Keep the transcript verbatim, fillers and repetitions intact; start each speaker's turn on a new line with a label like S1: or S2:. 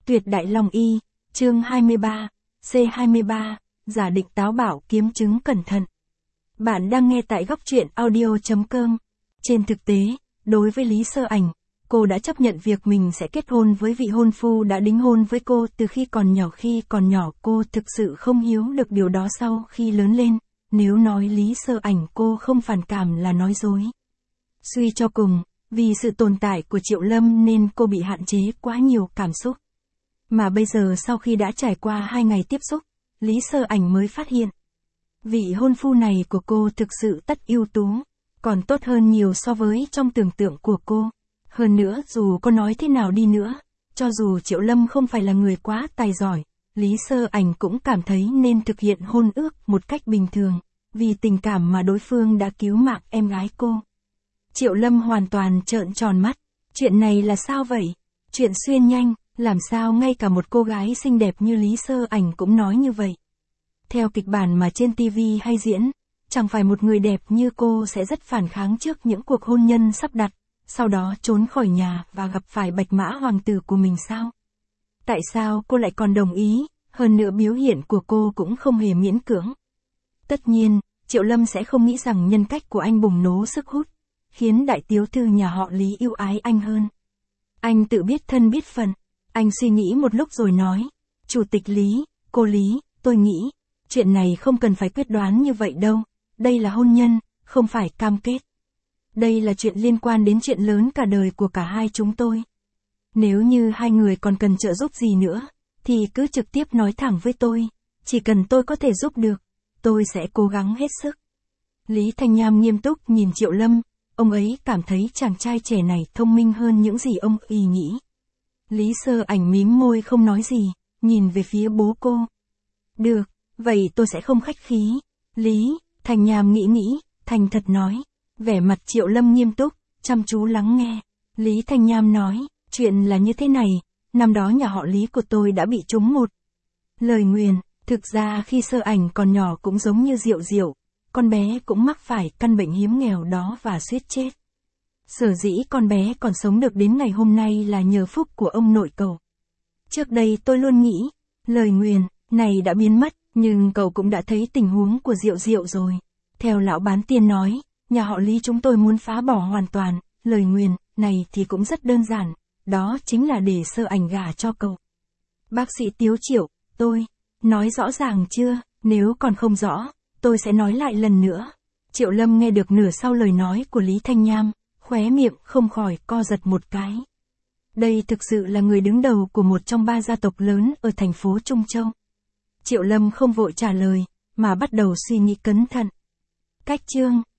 S1: Tuyệt đại long y, chương hai mươi ba, C hai mươi ba, giả định táo bạo kiếm chứng cẩn thận. Bạn đang nghe tại góc truyện audio chấm com. Trên thực tế, đối với Lý Sơ Ảnh, cô đã chấp nhận việc mình sẽ kết hôn với vị hôn phu đã đính hôn với cô từ khi còn nhỏ. Khi còn nhỏ cô thực sự không hiểu được điều đó. Sau khi lớn lên, nếu nói Lý Sơ Ảnh cô không phản cảm là nói dối. Suy cho cùng, vì sự tồn tại của Triệu Lâm nên cô bị hạn chế quá nhiều cảm xúc. Mà bây giờ sau khi đã trải qua hai ngày tiếp xúc, Lý Sơ Ảnh mới phát hiện. Vị hôn phu này của cô thực sự tất ưu tú, còn tốt hơn nhiều so với trong tưởng tượng của cô. Hơn nữa dù có nói thế nào đi nữa, cho dù Triệu Lâm không phải là người quá tài giỏi, Lý Sơ Ảnh cũng cảm thấy nên thực hiện hôn ước một cách bình thường, vì tình cảm mà đối phương đã cứu mạng em gái cô. Triệu Lâm hoàn toàn trợn tròn mắt, chuyện này là sao vậy? Chuyện xuyên nhanh, làm sao ngay cả một cô gái xinh đẹp như Lý Sơ Ảnh cũng nói như vậy? Theo kịch bản mà trên ti vi hay diễn, chẳng phải một người đẹp như cô sẽ rất phản kháng trước những cuộc hôn nhân sắp đặt, sau đó trốn khỏi nhà và gặp phải bạch mã hoàng tử của mình sao? Tại sao cô lại còn đồng ý, hơn nữa biểu hiện của cô cũng không hề miễn cưỡng. Tất nhiên, Triệu Lâm sẽ không nghĩ rằng nhân cách của anh bùng nổ sức hút, khiến đại tiểu thư nhà họ Lý yêu ái anh hơn. Anh tự biết thân biết phận, anh suy nghĩ một lúc rồi nói, Chủ tịch Lý, cô Lý, tôi nghĩ, chuyện này không cần phải quyết đoán như vậy đâu, đây là hôn nhân, không phải cam kết. Đây là chuyện liên quan đến chuyện lớn cả đời của cả hai chúng tôi. Nếu như hai người còn cần trợ giúp gì nữa, thì cứ trực tiếp nói thẳng với tôi, chỉ cần tôi có thể giúp được, tôi sẽ cố gắng hết sức. Lý Thanh Nham nghiêm túc nhìn Triệu Lâm, ông ấy cảm thấy chàng trai trẻ này thông minh hơn những gì ông ý nghĩ. Lý Sơ Ảnh mím môi không nói gì, nhìn về phía bố cô. Được, vậy tôi sẽ không khách khí. Lý Thanh Nham nghĩ nghĩ, thành thật nói. Vẻ mặt Triệu Lâm nghiêm túc, chăm chú lắng nghe. Lý Thanh Nham nói, chuyện là như thế này, năm đó nhà họ Lý của tôi đã bị trúng một lời nguyền. Thực ra khi Sơ Ảnh còn nhỏ cũng giống như Diệu Diệu, con bé cũng mắc phải căn bệnh hiếm nghèo đó và suýt chết. Sở dĩ con bé còn sống được đến ngày hôm nay là nhờ phúc của ông nội cậu. Trước đây tôi luôn nghĩ, lời nguyền này đã biến mất, nhưng cậu cũng đã thấy tình huống của Diệu Diệu rồi. Theo lão bán tiên nói, nhà họ Lý chúng tôi muốn phá bỏ hoàn toàn lời nguyền này thì cũng rất đơn giản, đó chính là để Sơ Ảnh gả cho cậu. Bác sĩ Tiếu Triệu, tôi nói rõ ràng chưa? Nếu còn không rõ, tôi sẽ nói lại lần nữa. Triệu Lâm nghe được nửa sau lời nói của Lý Thanh Nham, khóe miệng không khỏi co giật một cái. Đây thực sự là người đứng đầu của một trong ba gia tộc lớn ở thành phố Trung Châu. Triệu Lâm không vội trả lời, mà bắt đầu suy nghĩ cẩn thận. Cách chương